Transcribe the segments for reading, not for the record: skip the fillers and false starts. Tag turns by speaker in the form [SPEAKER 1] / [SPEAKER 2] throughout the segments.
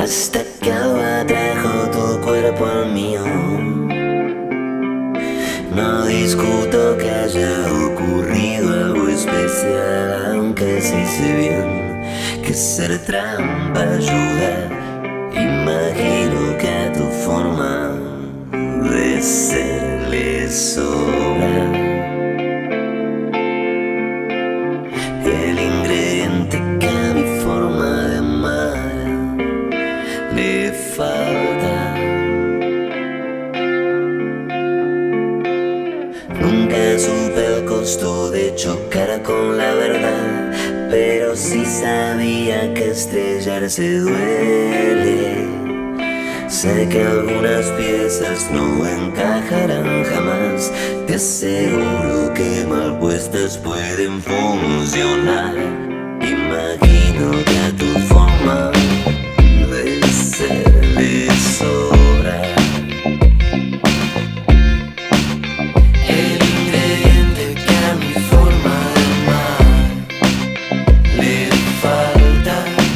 [SPEAKER 1] hasta que algo atrajo tu cuerpo al mío. No discuto que haya ocurrido algo especial, aunque sí sé bien que ser trampa ayuda. Imagino que a tu forma de ser le sobra el ingrediente que a mi forma de amar le falta. Nunca supe el costo de chocar con la verdad, pero sí sabía que estrellarse duele. Sé que algunas piezas no encajarán jamás. Te aseguro que mal puestas pueden funcionar. Imagino que a tu forma de ser le sobra el ingrediente que a mi forma de amar le falta.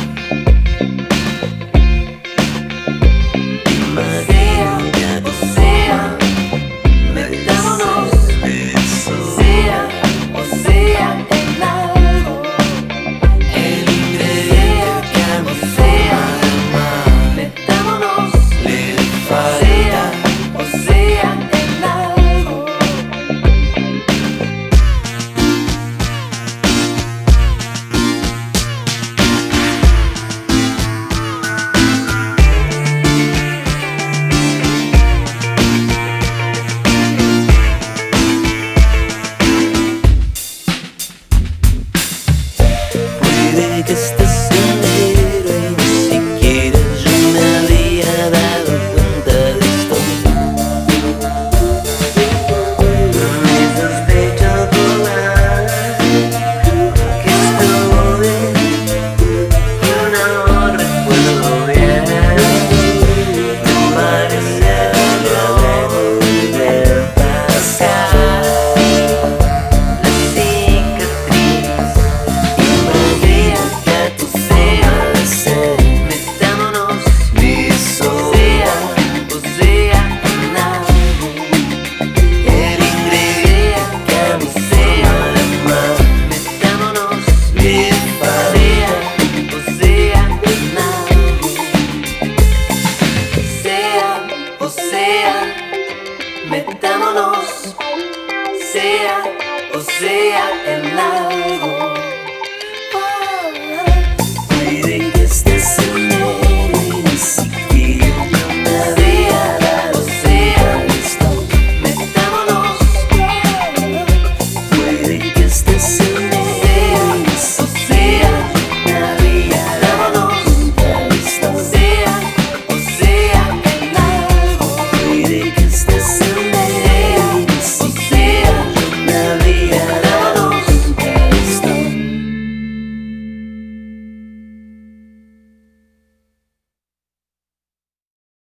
[SPEAKER 1] Imagino que a tu forma metámonos, sea en algo. El ingrediente que a mi forma de amar metámonos, le falta, sea en algo. Puede que esté